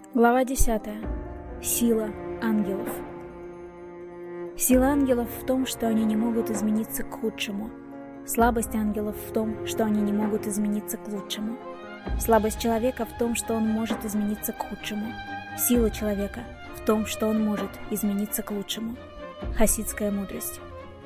Глава 10. Сила ангелов. Сила ангелов в том, что они не могут измениться к худшему. Слабость ангелов в том, что они не могут измениться к лучшему. Слабость человека в том, что он может измениться к худшему. Сила человека в том, что он может измениться к лучшему. Хасидская мудрость.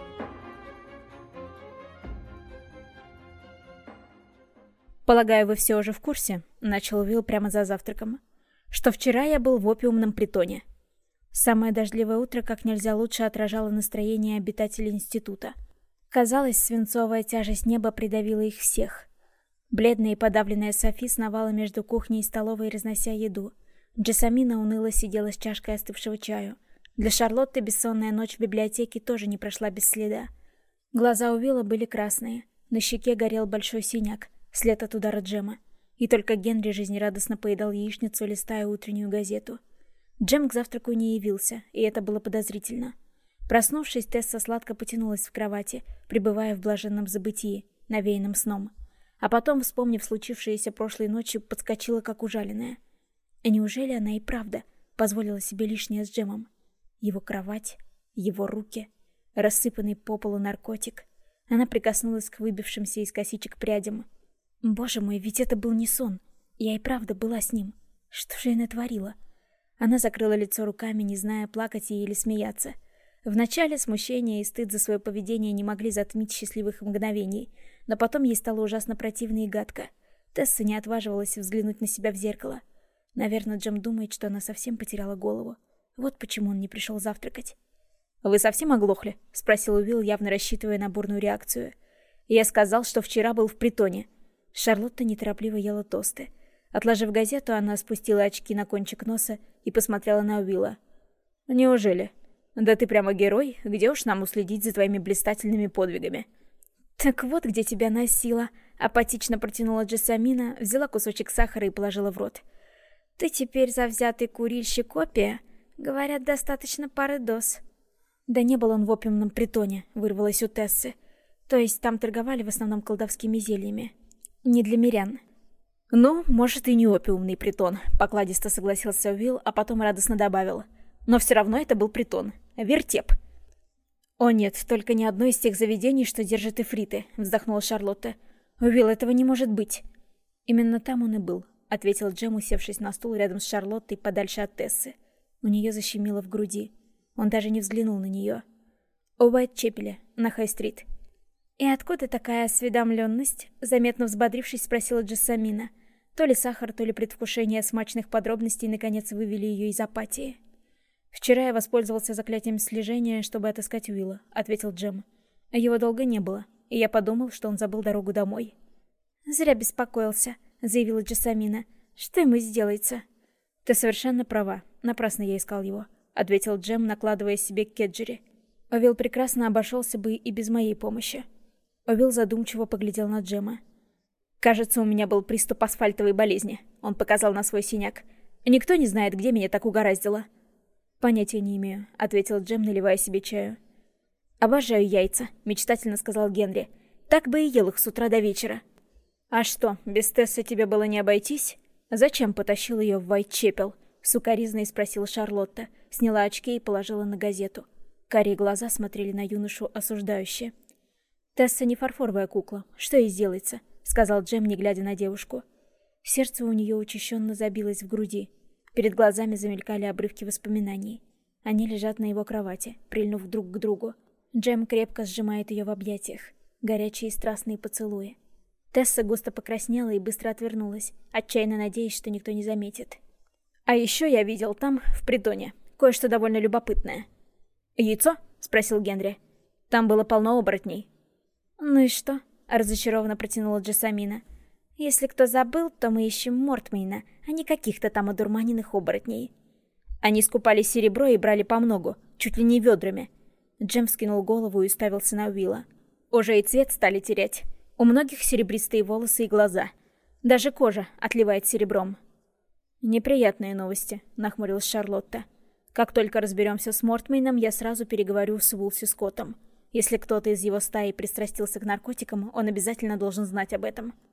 «Полагаю, вы все уже в курсе?» — начал Уилл прямо за завтраком. «Что вчера я был в опиумном притоне». Самое дождливое утро как нельзя лучше отражало настроение обитателей института. Казалось, свинцовая тяжесть неба придавила их всех. Бледная и подавленная Софи сновала между кухней и столовой, разнося еду. Джессамина уныло сидела с чашкой остывшего чаю. Для Шарлотты бессонная ночь в библиотеке тоже не прошла без следа. Глаза Уилла были красные, на щеке горел большой синяк, след от удара Джема. И только Генри жизнерадостно поедал яичницу, листая утреннюю газету. Джем к завтраку не явился, и это было подозрительно. Проснувшись, Тесса сладко потянулась в кровати, пребывая в блаженном забытии, навеянном сном. А потом, вспомнив случившееся прошлой ночью, подскочила как ужаленная. А неужели она и правда позволила себе лишнее с Джемом? Его кровать, его руки, рассыпанный по полу наркотик. Она прикоснулась к выбившимся из косичек прядям. Боже мой, ведь это был не сон. Я и правда была с ним. Что же я натворила? Она закрыла лицо руками, не зная, плакать ей или смеяться. Вначале смущение и стыд за свое поведение не могли затмить счастливых мгновений, но потом ей стало ужасно противно и гадко. Тесса не отваживалась взглянуть на себя в зеркало. Наверное, Джем думает, что она совсем потеряла голову. Вот почему он не пришел завтракать. «Вы совсем оглохли?» — спросил Уилл, явно рассчитывая на бурную реакцию. «Я сказал, что вчера был в притоне». Шарлотта неторопливо ела тосты. Отложив газету, она спустила очки на кончик носа и посмотрела на Уилла. «Неужели? Да ты прямо герой, где уж нам уследить за твоими блистательными подвигами?» «Так вот, где тебя носила», — апатично протянула Джессамина, взяла кусочек сахара и положила в рот. «Ты теперь завзятый курильщик опия? Говорят, достаточно пары доз». «Да не был он в опиумном притоне», — вырвалось у Тессы. «То есть там торговали в основном колдовскими зельями. Не для мирян». «Ну, может, и не опиумный притон», — покладисто согласился Уилл, а потом радостно добавил. «Но все равно это был притон. Вертеп». «О нет, только не одно из тех заведений, что держат эфриты», — вздохнула Шарлотта. «Уилл, этого не может быть». «Именно там он и был», — ответил Джем, усевшись на стул рядом с Шарлоттой, подальше от Тессы. У нее защемило в груди. Он даже не взглянул на нее. «У Уайтчепеля, на Хай-стрит». «И откуда такая осведомленность?» — заметно взбодрившись, спросила Джессамина. То ли сахар, то ли предвкушение смачных подробностей наконец вывели ее из апатии. «Вчера я воспользовался заклятием слежения, чтобы отыскать Уилла», — ответил Джем. «Его долго не было, и я подумал, что он забыл дорогу домой». «Зря беспокоился», — заявила Джессамина. «Что ему сделается?» «Ты совершенно права. Напрасно я искал его», — ответил Джем, накладывая себе кеджери. «Уилл прекрасно обошелся бы и без моей помощи». Уилл задумчиво поглядел на Джема. «Кажется, у меня был приступ асфальтовой болезни», — он показал на свой синяк. «Никто не знает, где меня так угораздило». «Понятия не имею», — ответил Джем, наливая себе чаю. «Обожаю яйца», — мечтательно сказал Генри. «Так бы и ел их с утра до вечера». «А что, без Тессы тебе было не обойтись? Зачем потащил ее в Уайтчепел?» — сукоризной спросила Шарлотта, сняла очки и положила на газету. Карие глаза смотрели на юношу осуждающе. «Тесса не фарфоровая кукла. Что ей сделается?» — сказал Джем, не глядя на девушку. Сердце у нее учащенно забилось в груди. Перед глазами замелькали обрывки воспоминаний. Они лежат на его кровати, прильнув друг к другу. Джем крепко сжимает ее в объятиях. Горячие и страстные поцелуи. Тесса густо покраснела и быстро отвернулась, отчаянно надеясь, что никто не заметит. «А еще я видел там, в притоне, кое-что довольно любопытное». «Яйцо?» — спросил Генри. «Там было полно оборотней». «Ну и что?» — разочарованно протянула Джессамина. «Если кто забыл, то мы ищем Мортмейна, а не каких-то там одурманенных оборотней». Они скупали серебро и брали помногу, чуть ли не ведрами. Джем вскинул голову и уставился на Уилла. Уже и цвет стали терять. У многих серебристые волосы и глаза. Даже кожа отливает серебром. «Неприятные новости», — нахмурилась Шарлотта. «Как только разберемся с Мортмейном, я сразу переговорю с Вулси Скоттом. Если кто-то из его стаи пристрастился к наркотикам, он обязательно должен знать об этом».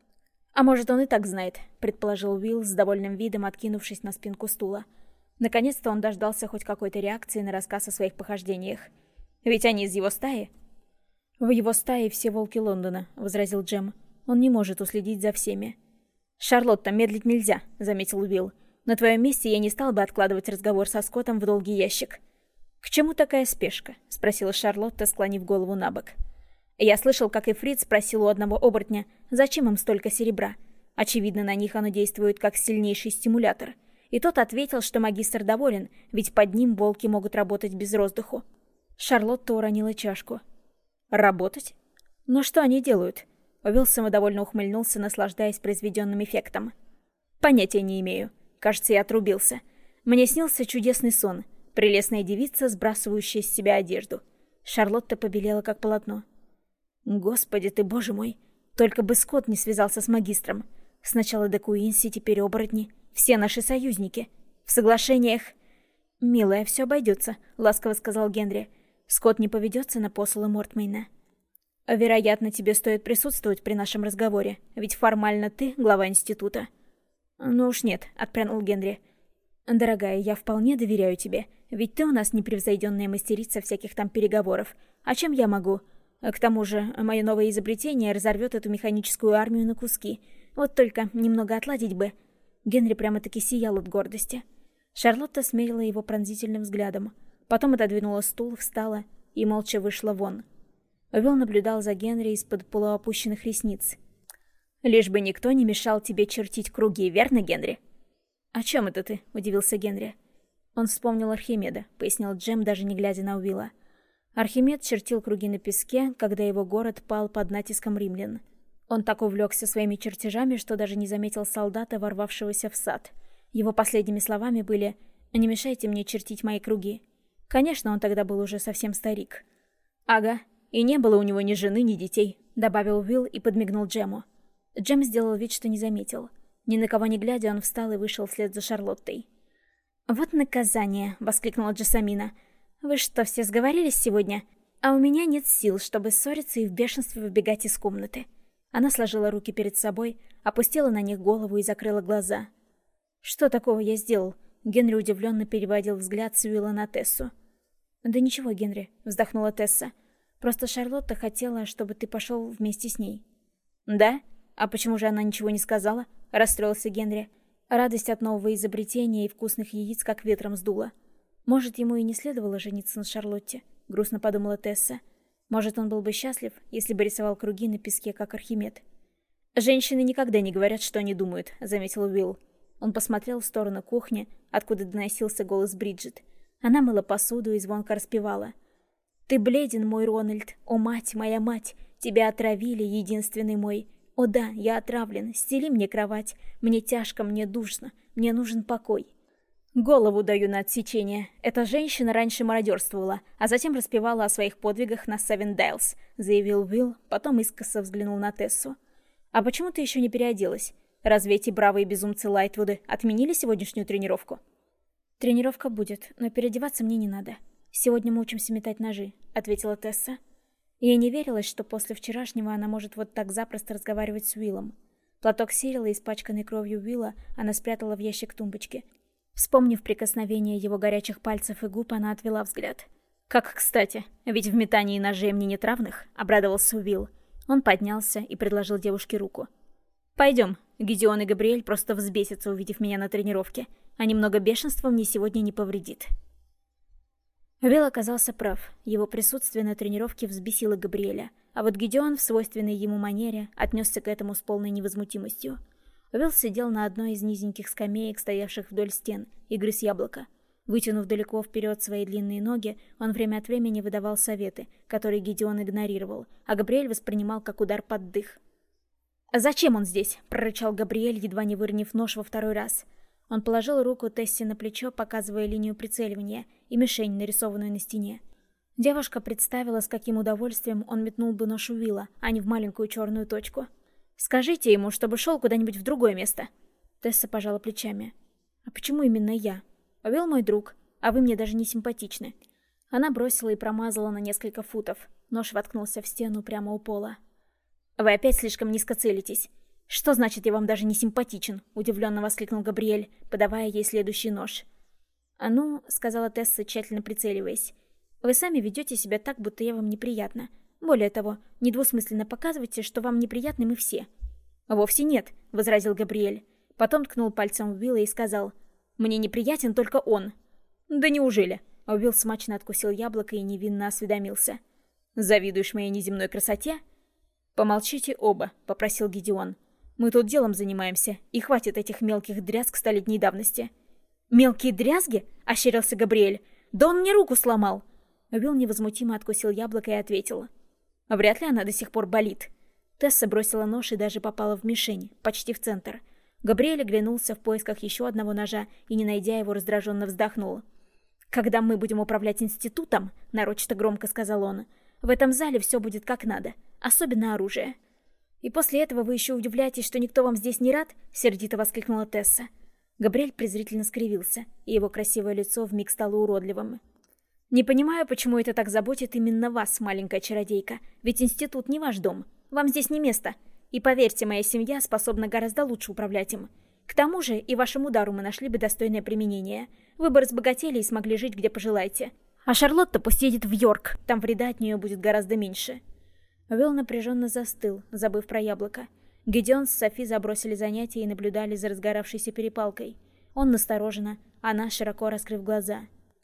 «А может, он и так знает», — предположил Уилл с довольным видом, откинувшись на спинку стула. Наконец-то он дождался хоть какой-то реакции на рассказ о своих похождениях. «Ведь они из его стаи?» «В его стае все волки Лондона», — возразил Джем. «Он не может уследить за всеми». «Шарлотта, медлить нельзя», — заметил Уилл. «На твоем месте я не стал бы откладывать разговор со Скоттом в долгий ящик». «К чему такая спешка?» — спросила Шарлотта, склонив голову на бок. «Я слышал, как Ифрит спросил у одного оборотня, зачем им столько серебра. Очевидно, на них оно действует как сильнейший стимулятор. И тот ответил, что магистр доволен, ведь под ним волки могут работать без роздыху». Шарлотта уронила чашку. «Работать? Но что они делают?» Уилл самодовольно ухмыльнулся, наслаждаясь произведенным эффектом. «Понятия не имею. Кажется, я отрубился. Мне снился чудесный сон. Прелестная девица, сбрасывающая с себя одежду». Шарлотта побелела, как полотно. «Господи ты, боже мой! Только бы Скотт не связался с магистром. Сначала де Куинси, теперь оборотни. Все наши союзники. В соглашениях...» «Милая, все обойдется», — ласково сказал Генри. «Скотт не поведется на посулы Мортмейна». «Вероятно, тебе стоит присутствовать при нашем разговоре, ведь формально ты глава института». «Ну уж нет», — отпрянул Генри. «Дорогая, я вполне доверяю тебе, ведь ты у нас непревзойденная мастерица всяких там переговоров. А чем я могу? К тому же, мое новое изобретение разорвет эту механическую армию на куски. Вот только немного отладить бы». Генри прямо-таки сиял от гордости. Шарлотта смерила его пронзительным взглядом. Потом отодвинула стул, встала и молча вышла вон. Уилл наблюдал за Генри из-под полуопущенных ресниц. «Лишь бы никто не мешал тебе чертить круги, верно, Генри?» «О чем это ты?» — удивился Генри. «Он вспомнил Архимеда», — пояснил Джем, даже не глядя на Уилла. Архимед чертил круги на песке, когда его город пал под натиском римлян. Он так увлекся своими чертежами, что даже не заметил солдата, ворвавшегося в сад. Его последними словами были «Не мешайте мне чертить мои круги». Конечно, он тогда был уже совсем старик. «Ага, и не было у него ни жены, ни детей», — добавил Уилл и подмигнул Джему. Джем сделал вид, что не заметил. Ни на кого не глядя, он встал и вышел вслед за Шарлоттой. «Вот наказание!» — воскликнула Джессамина. «Вы что, все сговорились сегодня? А у меня нет сил, чтобы ссориться и в бешенстве выбегать из комнаты». Она сложила руки перед собой, опустила на них голову и закрыла глаза. «Что такого я сделал?» Генри удивленно переводил взгляд с Уилла на Тессу. «Да ничего, Генри», — вздохнула Тесса. «Просто Шарлотта хотела, чтобы ты пошел вместе с ней». «Да? А почему же она ничего не сказала?» — расстроился Генри. Радость от нового изобретения и вкусных яиц как ветром сдула. «Может, ему и не следовало жениться на Шарлотте», — грустно подумала Тесса. «Может, он был бы счастлив, если бы рисовал круги на песке, как Архимед». «Женщины никогда не говорят, что они думают», — заметил Уилл. Он посмотрел в сторону кухни, откуда доносился голос Бриджит. Она мыла посуду и звонко распевала. «Ты бледен, мой Рональд, о мать, моя мать, тебя отравили, единственный мой. О да, я отравлен, стели мне кровать, мне тяжко, мне душно, мне нужен покой». «Голову даю на отсечение. Эта женщина раньше мародерствовала, а затем распевала о своих подвигах на Севендайлс», — заявил Уилл, потом искоса взглянул на Тессу. «А почему ты еще не переоделась? Разве эти бравые безумцы Лайтвуды отменили сегодняшнюю тренировку?» «Тренировка будет, но переодеваться мне не надо. Сегодня мы учимся метать ножи», — ответила Тесса. Ей не верилось, что после вчерашнего она может вот так запросто разговаривать с Уиллом. Платок Сирила, испачканный кровью Уилла, она спрятала в ящик тумбочки. Вспомнив прикосновение его горячих пальцев и губ, она отвела взгляд. «Как кстати, ведь в метании ножей мне нет равных», — обрадовался Уилл. Он поднялся и предложил девушке руку. «Пойдем, Гидеон и Габриэль просто взбесятся, увидев меня на тренировке, а немного бешенства мне сегодня не повредит». Уилл оказался прав. Его присутствие на тренировке взбесило Габриэля, а вот Гидеон в свойственной ему манере отнесся к этому с полной невозмутимостью. Уилл сидел на одной из низеньких скамеек, стоявших вдоль стен, и грыз яблоко. Вытянув далеко вперед свои длинные ноги, он время от времени выдавал советы, которые Гидеон игнорировал, а Габриэль воспринимал как удар под дых. «Зачем он здесь?» — прорычал Габриэль, едва не выронив нож во второй раз. Он положил руку Тессе на плечо, показывая линию прицеливания и мишень, нарисованную на стене. Девушка представила, с каким удовольствием он метнул бы нож Уилла, а не в маленькую черную точку. «Скажите ему, чтобы шел куда-нибудь в другое место». Тесса пожала плечами. «А почему именно я? Уилл мой друг, а вы мне даже не симпатичны». Она бросила и промазала на несколько футов. Нож воткнулся в стену прямо у пола. «Вы опять слишком низко целитесь. «Что значит, я вам даже не симпатичен?» — удивленно воскликнул Габриэль, подавая ей следующий нож. «А ну», — сказала Тесса, тщательно прицеливаясь, — «вы сами ведете себя так, будто я вам неприятна. Более того, недвусмысленно показывайте, что вам неприятны мы все». «Вовсе нет», — возразил Габриэль. Потом ткнул пальцем в Уилла и сказал: «Мне неприятен только он». «Да неужели?» — Уилл смачно откусил яблоко и невинно осведомился. «Завидуешь моей неземной красоте?» «Помолчите оба», — попросил Гидеон. «Мы тут делом занимаемся, и хватит этих мелких дрязг столетней давности». «Мелкие дрязги?» — ощерился Габриэль. «Да он мне руку сломал!» Уилл невозмутимо откусил яблоко и ответил: «Вряд ли она до сих пор болит». Тесса бросила нож и даже попала в мишень, почти в центр. Габриэль оглянулся в поисках еще одного ножа и, не найдя его, раздраженно вздохнул. «Когда мы будем управлять институтом, — нарочито громко сказал он, — в этом зале все будет как надо, особенно оружие». «И после этого вы еще удивляетесь, что никто вам здесь не рад?» — сердито воскликнула Тесса. Габриэль презрительно скривился, и его красивое лицо вмиг стало уродливым. «Не понимаю, почему это так заботит именно вас, маленькая чародейка, ведь институт не ваш дом, вам здесь не место. И поверьте, моя семья способна гораздо лучше управлять им. К тому же и вашему дару мы нашли бы достойное применение. Вы бы разбогатели и смогли жить, где пожелаете. А Шарлотта пусть едет в Йорк, там вреда от нее будет гораздо меньше». Уилл напряженно застыл, забыв про яблоко. Гидеон с Софи забросили занятия и наблюдали за разгоравшейся перепалкой. Он настороженно, она широко раскрыв глаза.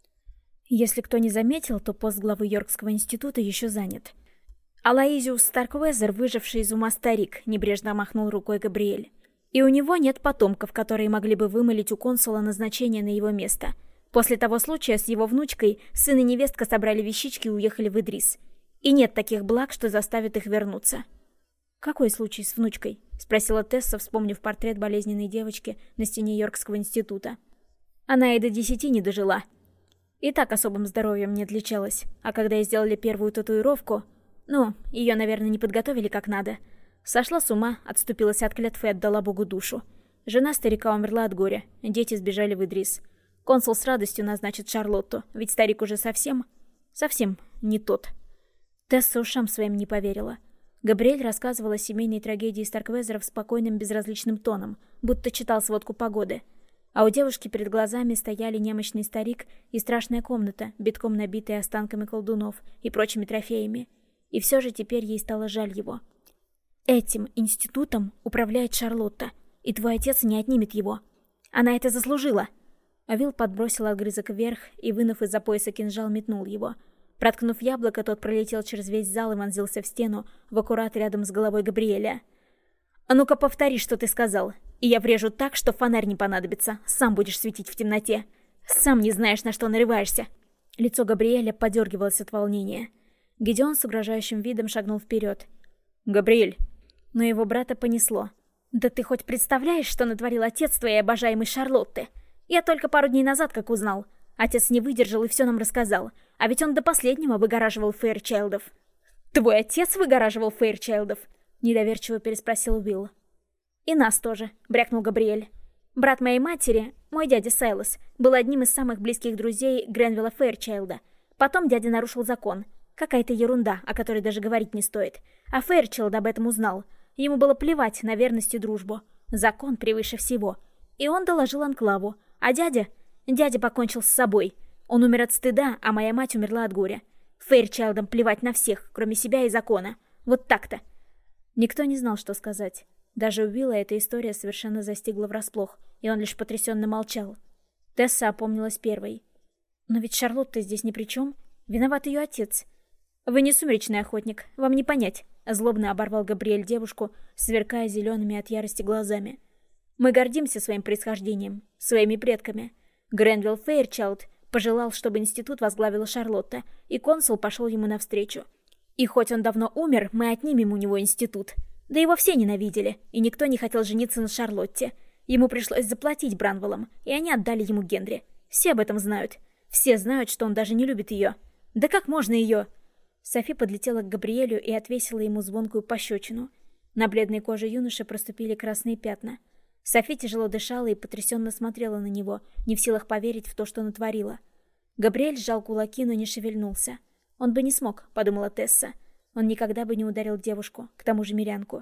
Если кто не заметил, то пост главы Йоркского института еще занят. Алоизиус Старквезер, выживший из ума старик, небрежно махнул рукой Габриэль. И у него нет потомков, которые могли бы вымолить у консула назначение на его место. После того случая с его внучкой сын и невестка собрали вещички и уехали в Идрис. И нет таких благ, что заставит их вернуться. «Какой случай с внучкой?» — спросила Тесса, вспомнив портрет болезненной девочки на стене Йоркского института. Она и до 10 не дожила. И так особым здоровьем не отличалась. А когда ей сделали первую татуировку... ее, наверное, не подготовили как надо. Сошла с ума, отступилась от клятвы и отдала Богу душу. Жена старика умерла от горя, дети сбежали в Идрис. Консул с радостью назначит Шарлотту, ведь старик уже совсем не тот. Тесса ушам своим не поверила. Габриэль рассказывал о семейной трагедии Старквезеров спокойным безразличным тоном, будто читал сводку погоды. А у девушки перед глазами стояли немощный старик и страшная комната, битком набитая останками колдунов и прочими трофеями. И все же теперь ей стало жаль его. «Этим институтом управляет Шарлотта, и твой отец не отнимет его. Она это заслужила!» Уилл подбросил огрызок вверх и, вынув из-за пояса кинжал, метнул его. Проткнув яблоко, тот пролетел через весь зал и вонзился в стену, в аккурат рядом с головой Габриэля. «А ну-ка повтори, что ты сказал, и я врежу так, что фонарь не понадобится, сам будешь светить в темноте. Сам не знаешь, на что нарываешься». Лицо Габриэля подергивалось от волнения. Гидеон с угрожающим видом шагнул вперед. «Габриэль!» Но его брата понесло. «Да ты хоть представляешь, что натворил отец твоей обожаемой Шарлотты? Я только пару дней назад как узнал. Отец не выдержал и все нам рассказал. А ведь он до последнего выгораживал Фэйрчайлдов». «Твой отец выгораживал Фэйрчайлдов?» — недоверчиво переспросил Уилл. «И нас тоже», — брякнул Габриэль. «Брат моей матери, мой дядя Сайлос, был одним из самых близких друзей Гренвилла Фэйрчайлда. Потом дядя нарушил закон. Какая-то ерунда, о которой даже говорить не стоит. А Фэйрчайлд об этом узнал. Ему было плевать на верность и дружбу. Закон превыше всего. И он доложил анклаву. А дядя покончил с собой. Он умер от стыда, а моя мать умерла от горя. Фэйрчайлдам плевать на всех, кроме себя и закона. Вот так-то». Никто не знал, что сказать. Даже Уилла эта история совершенно застигла врасплох, и он лишь потрясенно молчал. Тесса опомнилась первой. «Но ведь Шарлотта здесь ни при чем. Виноват ее отец». «Вы не сумеречный охотник, вам не понять», — злобно оборвал Габриэль девушку, сверкая зелеными от ярости глазами. «Мы гордимся своим происхождением, своими предками. Гренвилл Фэйрчайлд пожелал, чтобы институт возглавила Шарлотта, и консул пошел ему навстречу. И хоть он давно умер, мы отнимем у него институт. Да его все ненавидели, и никто не хотел жениться на Шарлотте. Ему пришлось заплатить Бранвеллам, и они отдали ему Генри. Все об этом знают. Все знают, что он даже не любит ее. Да как можно ее...» Софи подлетела к Габриэлю и отвесила ему звонкую пощечину. На бледной коже юноши проступили красные пятна. Софи тяжело дышала и потрясенно смотрела на него, не в силах поверить в то, что натворила. Габриэль сжал кулаки, но не шевельнулся. «Он бы не смог», — подумала Тесса. «Он никогда бы не ударил девушку, к тому же мирянку.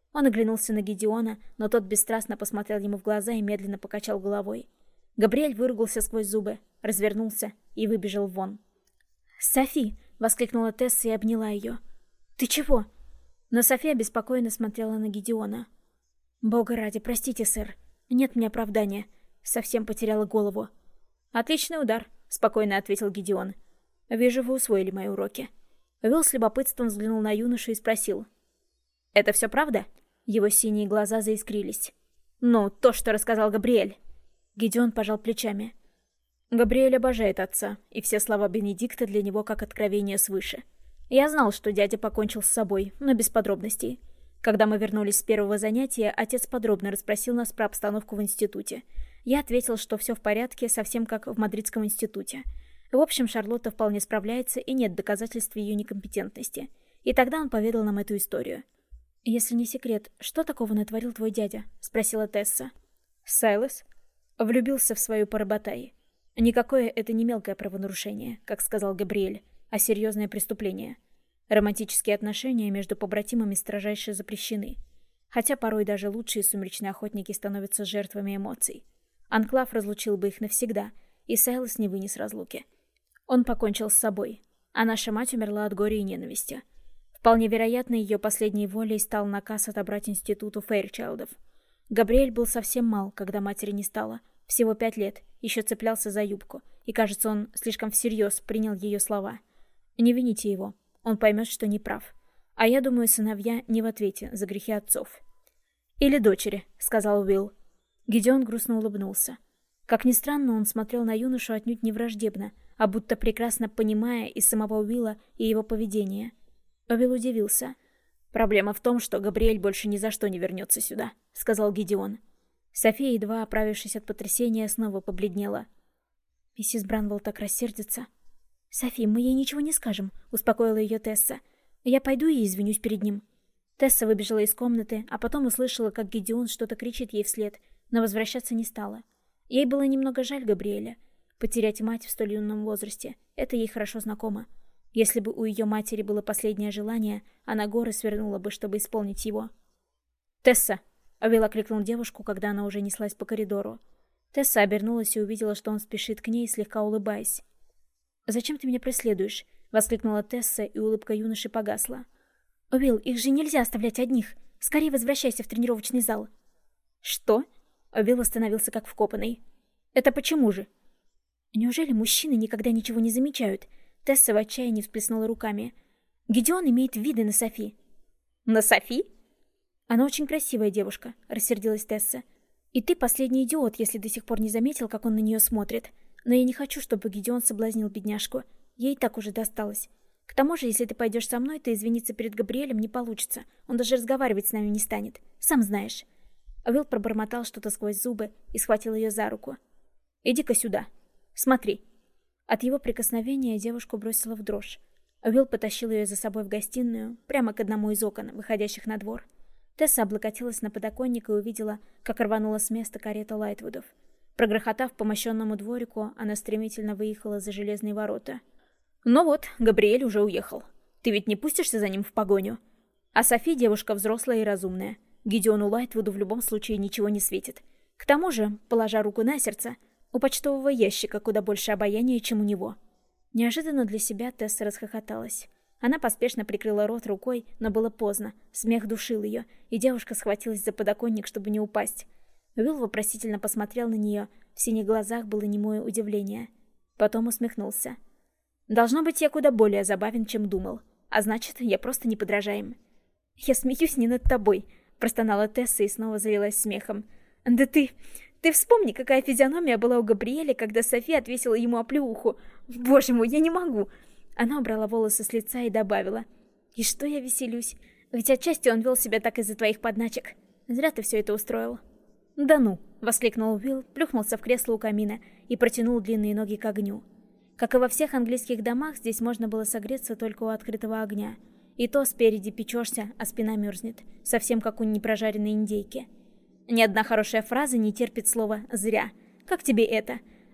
Он оглянулся на Гидеона, но тот бесстрастно посмотрел ему в глаза и медленно покачал головой. Габриэль выругался сквозь зубы, развернулся и выбежал вон. «Софи!» — воскликнула Тесса и обняла ее. «Ты чего?» Но София беспокойно смотрела на Гидеона. «Бога ради, простите, сэр. Нет мне оправдания. Совсем потеряла голову». «Отличный удар», — спокойно ответил Гидеон. «Вижу, вы усвоили мои уроки». Уилл с любопытством взглянул на юношу и спросил. «Это все правда?» Его синие глаза заискрились. «Ну, то, что рассказал Габриэль». Гидеон пожал плечами. Габриэль обожает отца, и все слова Бенедикта для него как откровение свыше. Я знал, что дядя покончил с собой, но без подробностей. Когда мы вернулись с первого занятия, отец подробно расспросил нас про обстановку в институте. Я ответил, что все в порядке, совсем как в Мадридском институте. В общем, Шарлотта вполне справляется, и нет доказательств ее некомпетентности. И тогда он поведал нам эту историю. «Если не секрет, что такого натворил твой дядя?» — спросила Тесса. Сайлос влюбился в свою Парабатай. Никакое это не мелкое правонарушение, как сказал Габриэль, а серьезное преступление. Романтические отношения между побратимами строжайше запрещены. Хотя порой даже лучшие сумеречные охотники становятся жертвами эмоций. Анклав разлучил бы их навсегда, и Сайлос не вынес разлуки. Он покончил с собой, а наша мать умерла от горя и ненависти. Вполне вероятно, ее последней волей стал наказ отобрать институту Фэйрчайлдов. Габриэль был совсем мал, когда матери не стало, всего 5 лет, еще цеплялся за юбку, и, кажется, он слишком всерьез принял ее слова. Не вините его, он поймет, что не прав. А я думаю, сыновья не в ответе за грехи отцов. «Или дочери», — сказал Уилл. Гидеон грустно улыбнулся. Как ни странно, он смотрел на юношу отнюдь не враждебно, а будто прекрасно понимая и самого Уилла, и его поведение. Уилл удивился. «Проблема в том, что Габриэль больше ни за что не вернется сюда», — сказал Гидеон. София, едва оправившись от потрясения, снова побледнела. «Миссис Бранвелл так рассердится». «Софи, мы ей ничего не скажем», — успокоила ее Тесса. «Я пойду и извинюсь перед ним». Тесса выбежала из комнаты, а потом услышала, как Гидеон что-то кричит ей вслед, но возвращаться не стала. Ей было немного жаль Габриэля. Потерять мать в столь юном возрасте — это ей хорошо знакомо. Если бы у ее матери было последнее желание, она горы свернула бы, чтобы исполнить его. «Тесса!» — Уилл окликнул девушку, когда она уже неслась по коридору. Тесса обернулась и увидела, что он спешит к ней, слегка улыбаясь. «Зачем ты меня преследуешь?» — воскликнула Тесса, и улыбка юноши погасла. «Уилл, их же нельзя оставлять одних! Скорее возвращайся в тренировочный зал!» «Что?» — Уилл остановился как вкопанный. «Это почему же?» «Неужели мужчины никогда ничего не замечают?» Тесса в отчаянии всплеснула руками. «Гидеон имеет виды на Софи». «На Софи?» «Она очень красивая девушка», — рассердилась Тесса. «И ты последний идиот, если до сих пор не заметил, как он на нее смотрит. Но я не хочу, чтобы Гидеон соблазнил бедняжку. Ей так уже досталось. К тому же, если ты пойдешь со мной, то извиниться перед Габриэлем не получится. Он даже разговаривать с нами не станет. Сам знаешь». Уилл пробормотал что-то сквозь зубы и схватил ее за руку. «Иди-ка сюда. Смотри». От его прикосновения девушку бросила в дрожь. Уилл потащил ее за собой в гостиную, прямо к одному из окон, выходящих на двор. Тесса облокотилась на подоконник и увидела, как рванула с места карета Лайтвудов. Прогрохотав по мощенному дворику, она стремительно выехала за железные ворота. «Ну вот, Габриэль уже уехал. Ты ведь не пустишься за ним в погоню? А Софи девушка взрослая и разумная. Гидеону Лайтвуду в любом случае ничего не светит. К тому же, положа руку на сердце, у почтового ящика куда больше обаяния, чем у него». Неожиданно для себя Тесса расхохоталась. Она поспешно прикрыла рот рукой, но было поздно. Смех душил ее, и девушка схватилась за подоконник, чтобы не упасть. Уилл вопросительно посмотрел на нее, в синих глазах было немое удивление. Потом усмехнулся. «Должно быть, я куда более забавен, чем думал. А значит, я просто неподражаем». «Я смеюсь не над тобой», — простонала Тесса и снова залилась смехом. «Да ты вспомни, какая физиономия была у Габриэля, когда Софи отвесила ему оплеуху. Боже мой, я не могу!» Она убрала волосы с лица и добавила. «И что я веселюсь? Ведь отчасти он вел себя так из-за твоих подначек. Зря ты все это устроил». «Да ну!» — воскликнул Уилл, плюхнулся в кресло у камина и протянул длинные ноги к огню. Как и во всех английских домах, здесь можно было согреться только у открытого огня. И то спереди печешься, а спина мерзнет, совсем как у непрожаренной индейки. Ни одна хорошая фраза не терпит слова «зря». Как тебе это?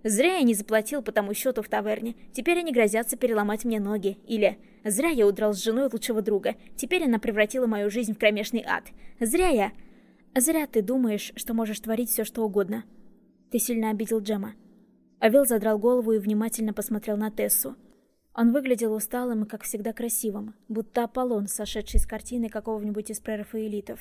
«Зря я не заплатил по тому счету в таверне, теперь они грозятся переломать мне ноги». Или «Зря я удрал с женой лучшего друга, теперь она превратила мою жизнь в кромешный ад». «Зря я...» «Зря ты думаешь, что можешь творить все, что угодно». «Ты сильно обидел Джема». Авил задрал голову и внимательно посмотрел на Тессу. Он выглядел усталым и, как всегда, красивым, будто Аполлон, сошедший с картины какого-нибудь из прерафаэлитов.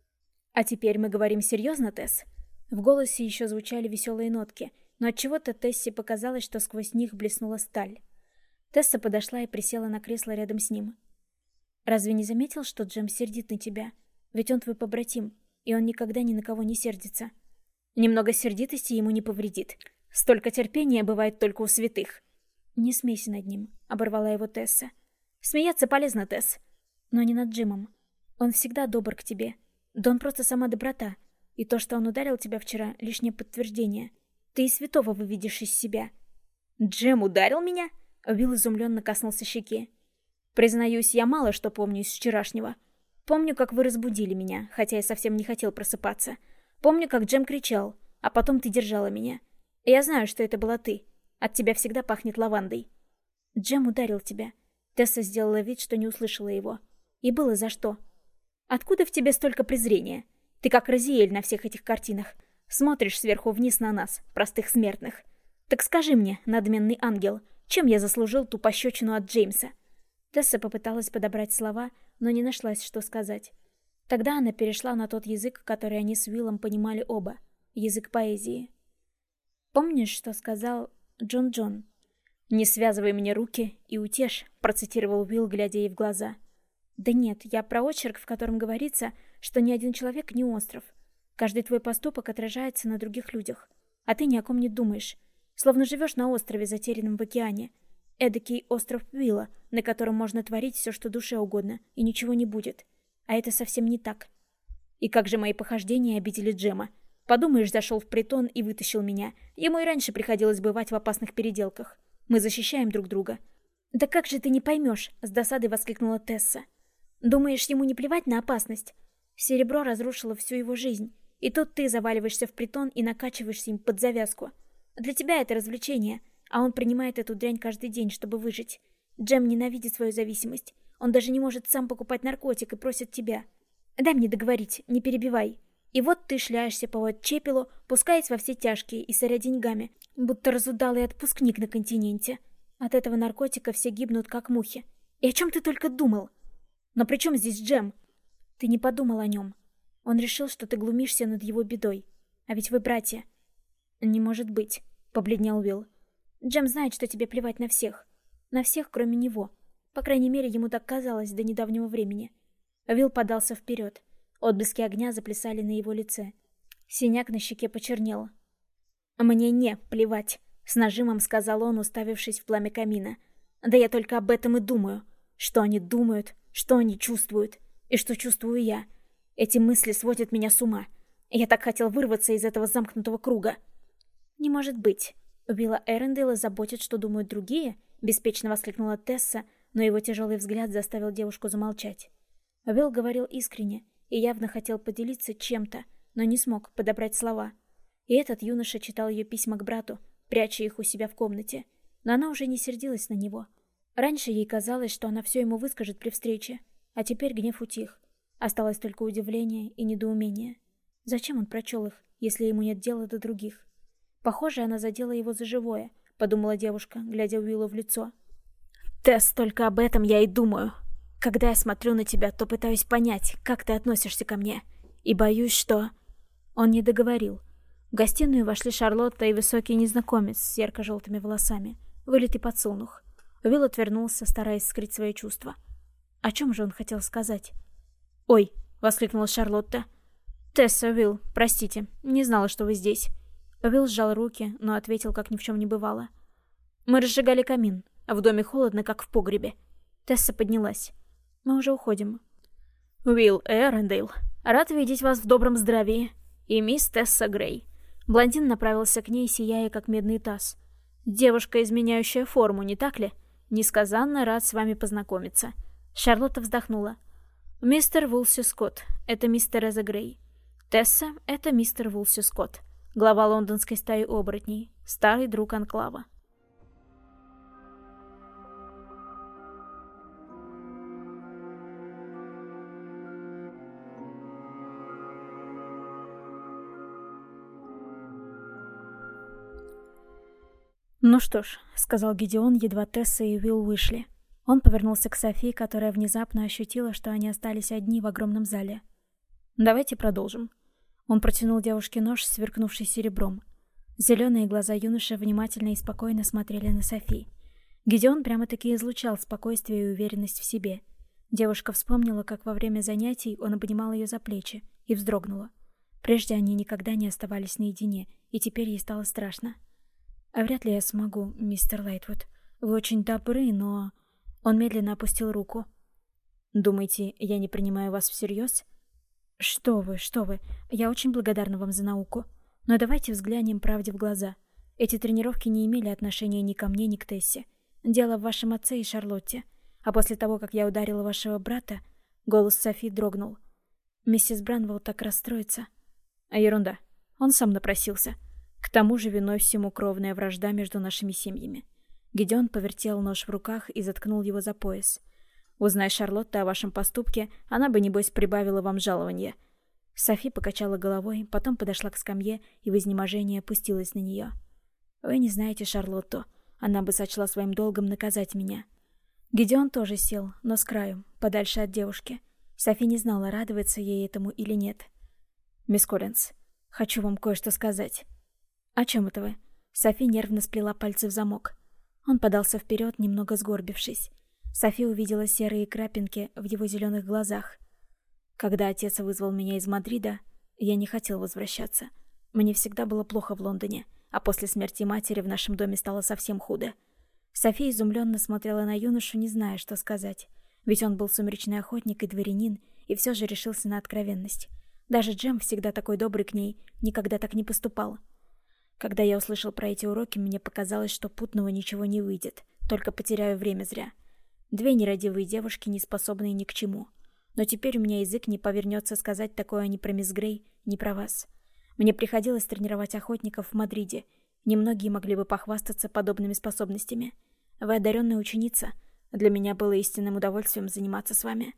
«А теперь мы говорим серьезно, Тесс?» В голосе еще звучали веселые нотки, но отчего-то Тессе показалось, что сквозь них блеснула сталь. Тесса подошла и присела на кресло рядом с ним. «Разве не заметил, что Джем сердит на тебя? Ведь он твой побратим, и он никогда ни на кого не сердится. Немного сердитости ему не повредит. Столько терпения бывает только у святых». «Не смейся над ним», — оборвала его Тесса. «Смеяться полезно, Тесс. Но не над Джимом. Он всегда добр к тебе. Да он просто сама доброта. И то, что он ударил тебя вчера, — лишнее подтверждение. Ты и святого выведешь из себя». «Джем ударил меня?» — Уилл изумленно коснулся щеки. «Признаюсь, я мало что помню из вчерашнего. Помню, как вы разбудили меня, хотя я совсем не хотел просыпаться. Помню, как Джем кричал, а потом ты держала меня. Я знаю, что это была ты. От тебя всегда пахнет лавандой». «Джем ударил тебя». Тесса сделала вид, что не услышала его. «И было за что?» «Откуда в тебе столько презрения? Ты как Розиэль на всех этих картинах. Смотришь сверху вниз на нас, простых смертных. Так скажи мне, надменный ангел, чем я заслужил ту пощечину от Джеймса?» Тесса попыталась подобрать слова, но не нашлась, что сказать. Тогда она перешла на тот язык, который они с Уиллом понимали оба. Язык поэзии. «Помнишь, что сказал Джон-Джон?» «Не связывай мне руки и утешь», — процитировал Уилл, глядя ей в глаза. «Да нет, я про очерк, в котором говорится, что ни один человек не остров. Каждый твой поступок отражается на других людях, а ты ни о ком не думаешь, словно живешь на острове, затерянном в океане. Эдакий остров Уилла, на котором можно творить все, что душе угодно, и ничего не будет. А это совсем не так. И как же мои похождения обидели Джема. Подумаешь, зашел в притон и вытащил меня. Ему и раньше приходилось бывать в опасных переделках. Мы защищаем друг друга». «Да как же ты не поймешь?» — с досадой воскликнула Тесса. «Думаешь, ему не плевать на опасность? Серебро разрушило всю его жизнь, и тут ты заваливаешься в притон и накачиваешься им под завязку. Для тебя это развлечение, а он принимает эту дрянь каждый день, чтобы выжить. Джем ненавидит свою зависимость. Он даже не может сам покупать наркотик и просит тебя. Дай мне договорить, не перебивай. И вот ты шляешься по Уайтчепелу, пускаясь во все тяжкие и соря деньгами, будто разудалый отпускник на континенте. От этого наркотика все гибнут, как мухи. И о чем ты только думал? Но при чем здесь Джем? Ты не подумал о нем. Он решил, что ты глумишься над его бедой. А ведь вы братья». «Не может быть», — побледнел Уилл. «Джем знает, что тебе плевать на всех. На всех, кроме него. По крайней мере, ему так казалось до недавнего времени». Уилл подался вперед. Отблески огня заплясали на его лице. Синяк на щеке почернел. «Мне не плевать», — с нажимом сказал он, уставившись в пламя камина. «Да я только об этом и думаю. Что они думают, что они чувствуют, и что чувствую я. Эти мысли сводят меня с ума. Я так хотел вырваться из этого замкнутого круга». «Не может быть. Уилла Эрендейла заботит, что думают другие?» — беспечно воскликнула Тесса, но его тяжелый взгляд заставил девушку замолчать. Уилл говорил искренне и явно хотел поделиться чем-то, но не смог подобрать слова. И этот юноша читал ее письма к брату, пряча их у себя в комнате. Но она уже не сердилась на него. Раньше ей казалось, что она все ему выскажет при встрече, а теперь гнев утих. Осталось только удивление и недоумение. Зачем он прочел их, если ему нет дела до других? Похоже, она задела его за живое, подумала девушка, глядя Уиллу в лицо. «Тесс, только об этом я и думаю. Когда я смотрю на тебя, то пытаюсь понять, как ты относишься ко мне. И боюсь, что...» Он не договорил. В гостиную вошли Шарлотта и высокий незнакомец с ярко-желтыми волосами, вылитый подсолнух. Уилл отвернулся, стараясь скрыть свои чувства. О чем же он хотел сказать? «Ой!» — воскликнула Шарлотта. «Тесса, Уилл, простите, не знала, что вы здесь». Уилл сжал руки, но ответил, как ни в чем не бывало. «Мы разжигали камин, а в доме холодно, как в погребе». Тесса поднялась. «Мы уже уходим». «Уилл Эрендейл, рад видеть вас в добром здравии. И мисс Тесса Грей». Блондин направился к ней, сияя, как медный таз. «Девушка, изменяющая форму, не так ли? Несказанно рад с вами познакомиться». Шарлотта вздохнула. «Мистер Вулси Скотт, это мисс Тереза Грей. Тесса, это мистер Вулси Скотт, глава лондонской стаи оборотней. старый друг Анклава. «Ну что ж», — сказал Гидеон, едва Тесса и Уилл вышли. Он повернулся к Софи, которая внезапно ощутила, что они остались одни в огромном зале. «Давайте продолжим». Он протянул девушке нож, сверкнувший серебром. Зеленые глаза юноши внимательно и спокойно смотрели на Софи. Гидеон прямо-таки излучал спокойствие и уверенность в себе. Девушка вспомнила, как во время занятий он обнимал ее за плечи, и вздрогнула. Прежде они никогда не оставались наедине, и теперь ей стало страшно. «А вряд ли я смогу, мистер Лайтвуд. Вы очень добры, но...» Он медленно опустил руку. «Думаете, я не принимаю вас всерьез?» Что вы. Я очень благодарна вам за науку. Но давайте взглянем правде в глаза. Эти тренировки не имели отношения ни ко мне, ни к Тессе. Дело в вашем отце и Шарлотте. А после того, как я ударила вашего брата...» Голос Софи дрогнул. «Миссис Бранвелл так расстроится». «А ерунда. Он сам напросился. К тому же виной всему кровная вражда между нашими семьями». Гидеон повертел нож в руках и заткнул его за пояс. «Узнай Шарлотта о вашем поступке, она бы, небось, прибавила вам жалование». Софи покачала головой, потом подошла к скамье и в изнеможении опустилась на нее. «Вы не знаете Шарлотту. Она бы сочла своим долгом наказать меня». Гидеон тоже сел, но с краю, подальше от девушки. Софи не знала, радоваться ей этому или нет. «Мисс Коллинз, хочу вам кое-что сказать». «О чем это вы?» Софи нервно сплела пальцы в замок. Он подался вперед, немного сгорбившись. Софи увидела серые крапинки в его зеленых глазах. «Когда отец вызвал меня из Мадрида, я не хотел возвращаться. Мне всегда было плохо в Лондоне, а после смерти матери в нашем доме стало совсем худо». Софи изумленно смотрела на юношу, не зная, что сказать. Ведь он был сумеречный охотник и дворянин, и все же решился на откровенность. Даже Джем, всегда такой добрый к ней, никогда так не поступал. Когда я услышал про эти уроки, мне показалось, что путного ничего не выйдет, только потеряю время зря. 2 нерадивые девушки, не способные ни к чему. Но теперь у меня язык не повернется сказать такое ни про мисс Грей, ни про вас. Мне приходилось тренировать охотников в Мадриде. Немногие могли бы похвастаться подобными способностями. Вы одаренная ученица. Для меня было истинным удовольствием заниматься с вами».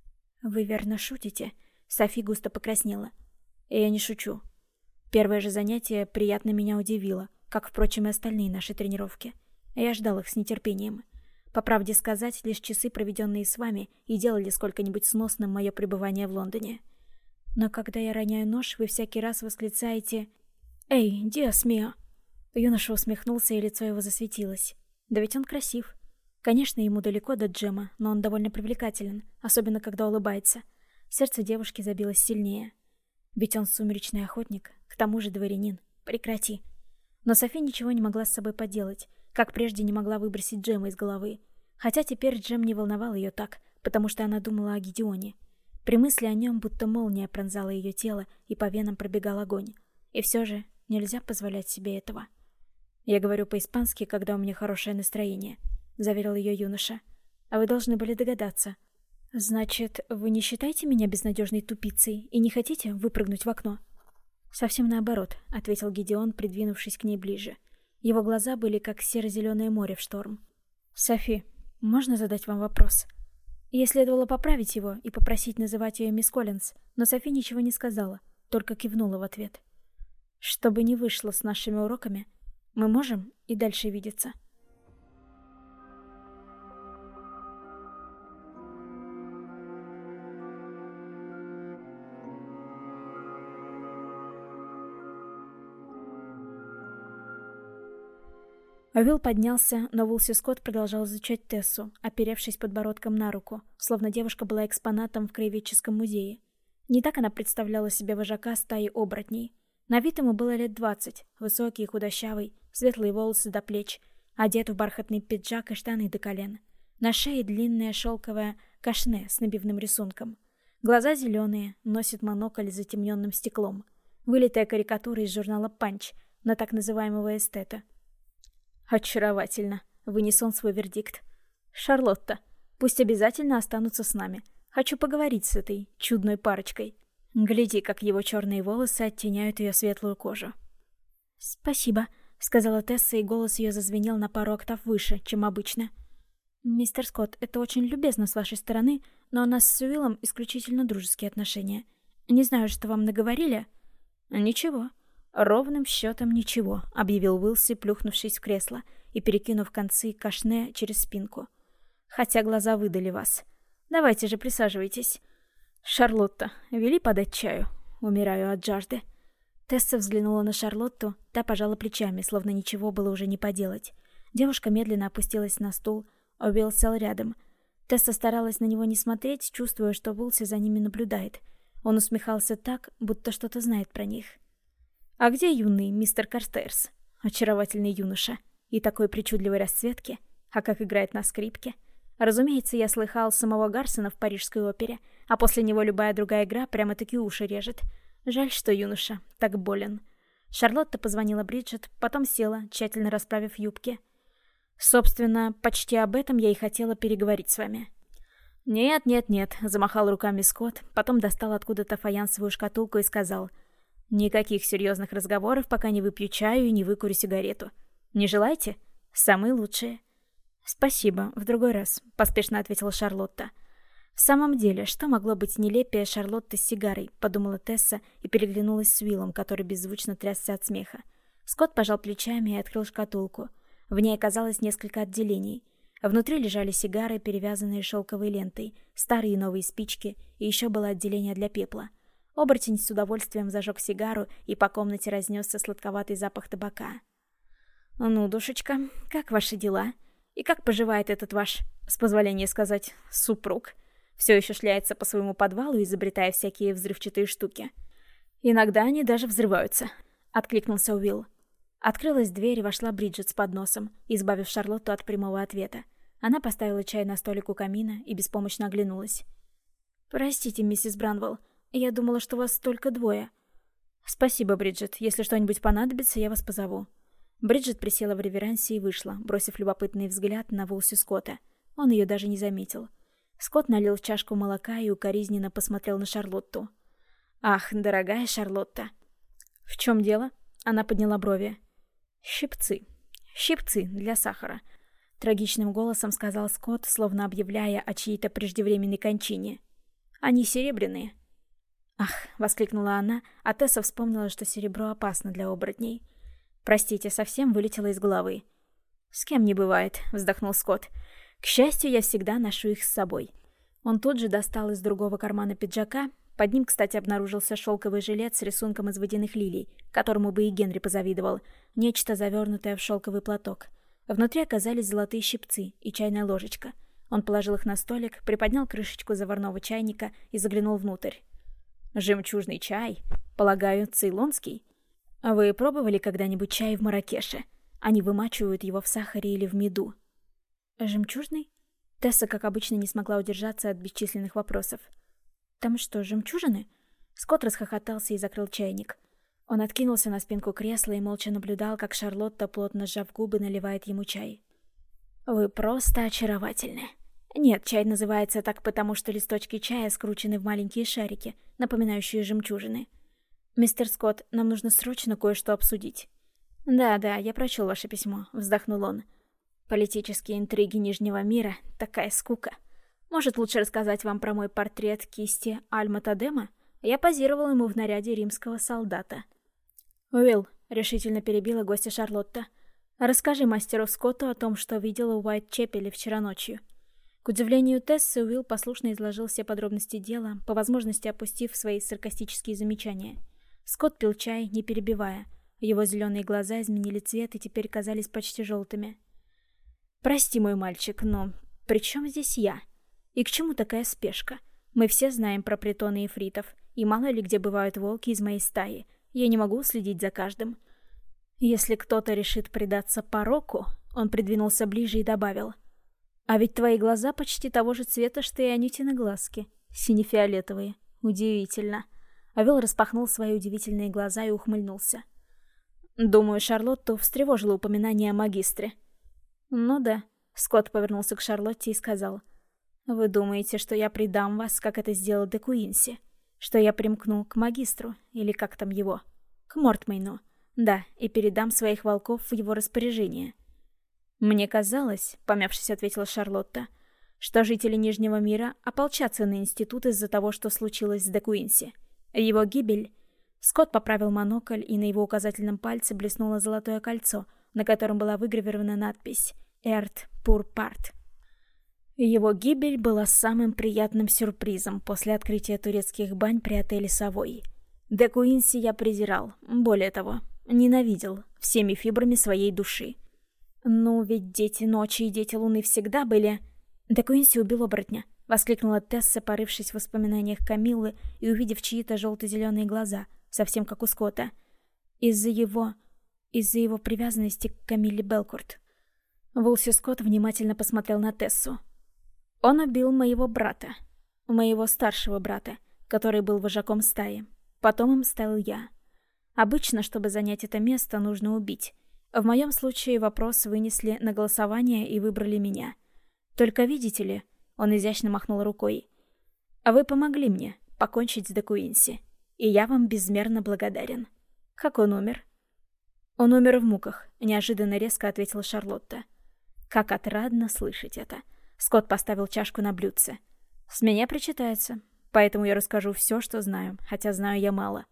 «Вы верно шутите?» Софи густо покраснела. «Я не шучу. Первое же занятие приятно меня удивило, как, впрочем, и остальные наши тренировки. Я ждал их с нетерпением. По правде сказать, лишь часы, проведенные с вами, и делали сколько-нибудь сносным мое пребывание в Лондоне. Но когда я роняю нож, вы всякий раз восклицаете «Эй, диос мио!» Юноша усмехнулся, и лицо его засветилось. Да ведь он красив. Конечно, ему далеко до Джема, но он довольно привлекателен, особенно когда улыбается. Сердце девушки забилось сильнее. Ведь он сумеречный охотник, к тому же дворянин. Прекрати. Но Софи ничего не могла с собой поделать, как прежде не могла выбросить Джема из головы. Хотя теперь Джем не волновал ее так, потому что она думала о Гидеоне. При мысли о нем будто молния пронзала ее тело, и по венам пробегал огонь. И все же нельзя позволять себе этого. «Я говорю по-испански, когда у меня хорошее настроение», — заверил ее юноша. «А вы должны были догадаться». «Значит, вы не считаете меня безнадежной тупицей и не хотите выпрыгнуть в окно?» «Совсем наоборот», — ответил Гидеон, придвинувшись к ней ближе. Его глаза были как серо-зеленое море в шторм. «Софи, можно задать вам вопрос?» Ей следовало поправить его и попросить называть ее мисс Коллинз, но Софи ничего не сказала, только кивнула в ответ. «Что бы ни вышло с нашими уроками, мы можем и дальше видеться». Уилл поднялся, но Вулси Скотт продолжал изучать Тессу, оперевшись подбородком на руку, словно девушка была экспонатом в краеведческом музее. Не так она представляла себе вожака стаи оборотней. На вид ему было лет 20, высокий и худощавый, светлые волосы до плеч, одет в бархатный пиджак и штаны до колен. На шее длинное шелковое кашне с набивным рисунком. Глаза зеленые, носит монокль с затемненным стеклом. Вылитая карикатура из журнала «Панч» на так называемого эстета. «Очаровательно», — вынес он свой вердикт. «Шарлотта, пусть обязательно останутся с нами. Хочу поговорить с этой чудной парочкой. Гляди, как его черные волосы оттеняют ее светлую кожу». «Спасибо», — сказала Тесса, и голос ее зазвенел на пару октав выше, чем обычно. «Мистер Скотт, это очень любезно с вашей стороны, но у нас с Уиллом исключительно дружеские отношения. Не знаю, что вам наговорили». «Ничего. Ровным счетом ничего», — объявил Уилси, плюхнувшись в кресло и перекинув концы кашне через спинку. «Хотя глаза выдали вас. Давайте же присаживайтесь. Шарлотта, вели подать чаю? Умираю от жажды». Тесса взглянула на Шарлотту, та пожала плечами, словно ничего было уже не поделать. Девушка медленно опустилась на стул, а Уилл сел рядом. Тесса старалась на него не смотреть, чувствуя, что Уилси за ними наблюдает. Он усмехался так, будто что-то знает про них. «А где юный мистер Карстейрс? Очаровательный юноша. И такой причудливой расцветки. А как играет на скрипке. Разумеется, я слыхал самого Гарсона в Парижской опере, а после него любая другая игра прямо-таки уши режет. Жаль, что юноша так болен». Шарлотта позвонила Бриджит, потом села, тщательно расправив юбки. «Собственно, почти об этом я и хотела переговорить с вами». «Нет», — замахал руками Скотт, потом достал откуда-то фаянсовую шкатулку и сказал: «Никаких серьезных разговоров, пока не выпью чаю и не выкурю сигарету. Не желаете? Самые лучшие». «Спасибо, в другой раз», — поспешно ответила Шарлотта. «В самом деле, что могло быть нелепее Шарлотты с сигарой?» — подумала Тесса и переглянулась с Уиллом, который беззвучно трясся от смеха. Скотт пожал плечами и открыл шкатулку. В ней оказалось несколько отделений. Внутри лежали сигары, перевязанные шелковой лентой, старые и новые спички, и еще было отделение для пепла. Оборотень с удовольствием зажег сигару, и по комнате разнесся сладковатый запах табака. «Ну, душечка, как ваши дела? И как поживает этот ваш, с позволения сказать, супруг? Все еще шляется по своему подвалу, изобретая всякие взрывчатые штуки. Иногда они даже взрываются», — откликнулся Уилл. Открылась дверь, и вошла Бриджит с подносом, избавив Шарлотту от прямого ответа. Она поставила чай на столик у камина и беспомощно оглянулась. «Простите, миссис Бранвелл, я думала, что вас только двое». «Спасибо, Бриджит. Если что-нибудь понадобится, я вас позову». Бриджит присела в реверансе и вышла, бросив любопытный взгляд на Вулси Скотта. Он ее даже не заметил. Скотт налил в чашку молока и укоризненно посмотрел на Шарлотту. «Ах, дорогая Шарлотта!» «В чем дело?» Она подняла брови. «Щипцы. Щипцы для сахара», — трагичным голосом сказал Скотт, словно объявляя о чьей-то преждевременной кончине. «Они серебряные». «Ах!» — воскликнула она, а Тесса вспомнила, что серебро опасно для оборотней. «Простите, совсем вылетело из головы». «С кем не бывает», — вздохнул Скотт. «К счастью, я всегда ношу их с собой». Он тут же достал из другого кармана пиджака. Под ним, кстати, обнаружился шелковый жилет с рисунком из водяных лилий, которому бы и Генри позавидовал, нечто завернутое в шелковый платок. Внутри оказались золотые щипцы и чайная ложечка. Он положил их на столик, приподнял крышечку заварного чайника и заглянул внутрь. «Жемчужный чай? Полагаю, цейлонский? Вы пробовали когда-нибудь чай в Марракеше? Они вымачивают его в сахаре или в меду». «Жемчужный?» Тесса, как обычно, не смогла удержаться от бесчисленных вопросов. «Там что, жемчужины?» Скотт расхохотался и закрыл чайник. Он откинулся на спинку кресла и молча наблюдал, как Шарлотта, плотно сжав губы, наливает ему чай. «Вы просто очаровательны. Нет, чай называется так, потому что листочки чая скручены в маленькие шарики, напоминающие жемчужины. Мистер Скотт, нам нужно срочно кое-что обсудить». «Да, я прочел ваше письмо», — вздохнул он. «Политические интриги Нижнего мира — такая скука. Может, лучше рассказать вам про мой портрет кисти Альма Тадема? Я позировал ему в наряде римского солдата». «Уилл», — решительно перебила гостья Шарлотта, — «расскажи мастеру Скотту о том, что видела в Уайт-Чепеле вчера ночью». К удивлению Тессы, Уилл послушно изложил все подробности дела, по возможности опустив свои саркастические замечания. Скотт пил чай, не перебивая. Его зеленые глаза изменили цвет и теперь казались почти желтыми. «Прости, мой мальчик, но при чем здесь я? И к чему такая спешка? Мы все знаем про притоны эфритов, и мало ли где бывают волки из моей стаи. Я не могу следить за каждым. Если кто-то решит предаться пороку...» Он придвинулся ближе и добавил. «А ведь твои глаза почти того же цвета, что и Анютины глазки. Сине-фиолетовые. Удивительно». Авел распахнул свои удивительные глаза и ухмыльнулся. «Думаю, Шарлотту встревожило упоминание о магистре». «Ну да», — Скотт повернулся к Шарлотте и сказал. «Вы думаете, что я предам вас, как это сделал де Куинси? Что я примкну к магистру, или как там его? К Мортмейну? Да, и передам своих волков в его распоряжение. Мне казалось, помявшись, ответила Шарлотта, что жители Нижнего мира ополчатся на институт из-за того, что случилось с Де Куинси. Его гибель... Скотт поправил монокль, и на его указательном пальце блеснуло золотое кольцо, на котором была выгравирована надпись «Эрт Пур Парт». Его гибель была самым приятным сюрпризом после открытия турецких бань при отеле «Совой». Де Куинси я презирал, более того, ненавидел всеми фибрами своей души. «Ну, ведь дети ночи и дети луны всегда были...» «Де Куинси убил оборотня», — воскликнула Тесса, порывшись в воспоминаниях Камиллы и увидев чьи-то желто-зеленые глаза, совсем как у Скотта. Из-за его привязанности к Камилле Белкурт. Вулси Скотт внимательно посмотрел на Тессу. «Он убил моего брата, моего старшего брата, который был вожаком стаи. Потом им стал я. Обычно, чтобы занять это место, нужно убить. В моем случае вопрос вынесли на голосование и выбрали меня. Только видите ли, он изящно махнул рукой, а вы помогли мне покончить с Де Куинси, и я вам безмерно благодарен. Как он умер?» «Он умер в муках», — неожиданно резко ответила Шарлотта. «Как отрадно слышать это». Скотт поставил чашку на блюдце. «С меня причитается, поэтому я расскажу все, что знаю, хотя знаю я мало.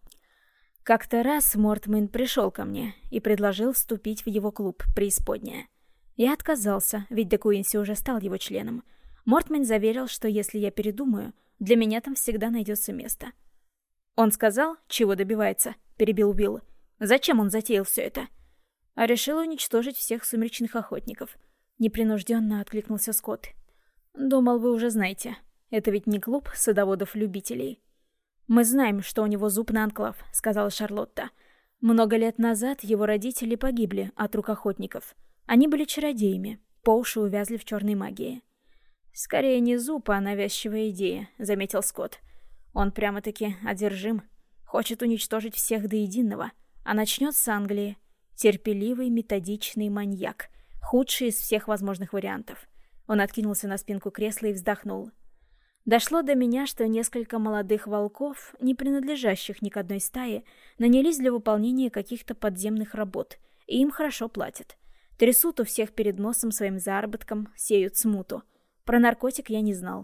Как-то раз Мортмейн пришел ко мне и предложил вступить в его клуб «Преисподняя». Я отказался, ведь Де Куинси уже стал его членом. Мортмейн заверил, что если я передумаю, для меня там всегда найдется место. «Он сказал, чего добивается?» — перебил Уилл. «Зачем он затеял все это?» «А решил уничтожить всех сумеречных охотников». Непринужденно откликнулся Скотт. «Думал, вы уже знаете. Это ведь не клуб садоводов-любителей». «Мы знаем, что у него зуб на анклав», — сказала Шарлотта. «Много лет назад его родители погибли от рук охотников. Они были чародеями, по уши увязли в черной магии». «Скорее не зуб, а навязчивая идея», — заметил Скотт. «Он прямо-таки одержим. Хочет уничтожить всех до единого. А начнет с Англии. Терпеливый, методичный маньяк. Худший из всех возможных вариантов». Он откинулся на спинку кресла и вздохнул. «Дошло до меня, что несколько молодых волков, не принадлежащих ни к одной стае, нанялись для выполнения каких-то подземных работ, и им хорошо платят. Трясут у всех перед носом своим заработком, сеют смуту. Про наркотик я не знал.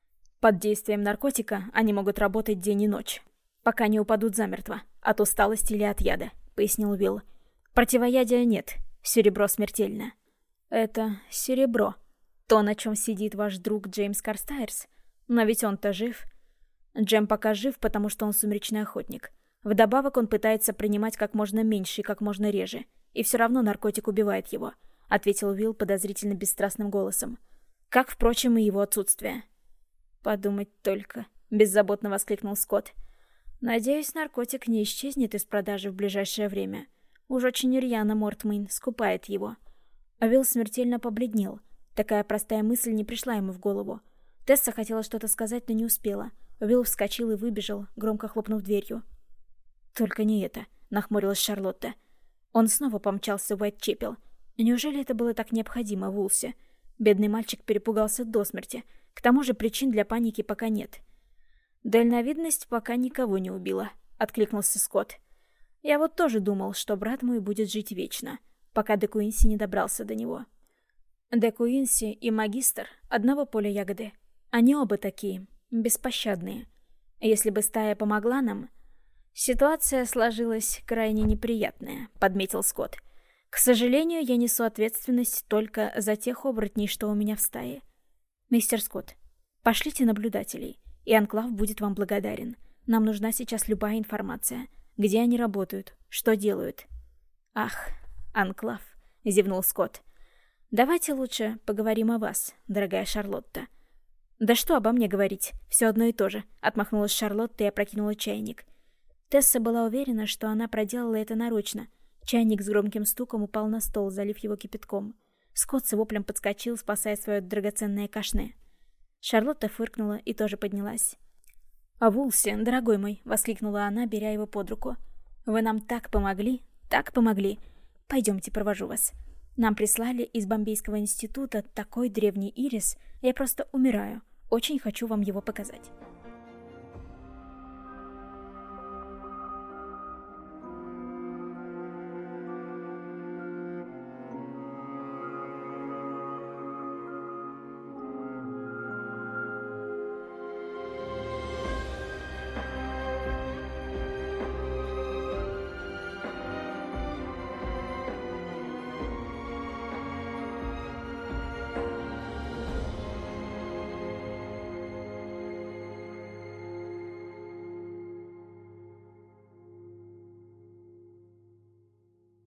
Под действием наркотика они могут работать день и ночь, пока не упадут замертво, от усталости или от яда», — пояснил Уилл. «Противоядия нет, серебро смертельно». «Это серебро. То, на чем сидит ваш друг Джеймс Карстайрс. Но ведь он-то жив». «Джем пока жив, потому что он сумеречный охотник. Вдобавок он пытается принимать как можно меньше и как можно реже. И все равно наркотик убивает его», — ответил Уилл подозрительно бесстрастным голосом. «Как, впрочем, и его отсутствие». «Подумать только», — беззаботно воскликнул Скотт. «Надеюсь, наркотик не исчезнет из продажи в ближайшее время. Уж очень рьяно Мортмейн скупает его». А Уилл смертельно побледнел. Такая простая мысль не пришла ему в голову. Тесса хотела что-то сказать, но не успела. Уилл вскочил и выбежал, громко хлопнув дверью. «Только не это», — нахмурилась Шарлотта. Он снова помчался в Уайтчепел. Неужели это было так необходимо Вулсе? Бедный мальчик перепугался до смерти. К тому же причин для паники пока нет. «Дальновидность пока никого не убила», — откликнулся Скотт. «Я вот тоже думал, что брат мой будет жить вечно, пока Де Куинси не добрался до него». Де Куинси и магистр одного поля ягоды. Они оба такие, беспощадные. Если бы стая помогла нам... «Ситуация сложилась крайне неприятная», — подметил Скотт. «К сожалению, я несу ответственность только за тех оборотней, что у меня в стае. Мистер Скотт, пошлите наблюдателей, и Анклав будет вам благодарен. Нам нужна сейчас любая информация. Где они работают, что делают». «Ах, Анклав», — зевнул Скотт. «Давайте лучше поговорим о вас, дорогая Шарлотта». «Да что обо мне говорить? Все одно и то же», — отмахнулась Шарлотта и опрокинула чайник. Тесса была уверена, что она проделала это нарочно. Чайник с громким стуком упал на стол, залив его кипятком. Скотт с воплем подскочил, спасая свое драгоценное кашне. Шарлотта фыркнула и тоже поднялась. «А Вулси, дорогой мой», — воскликнула она, беря его под руку. «Вы нам так помогли, так помогли. Пойдемте, провожу вас. Нам прислали из Бомбейского института такой древний ирис, я просто умираю. Очень хочу вам его показать».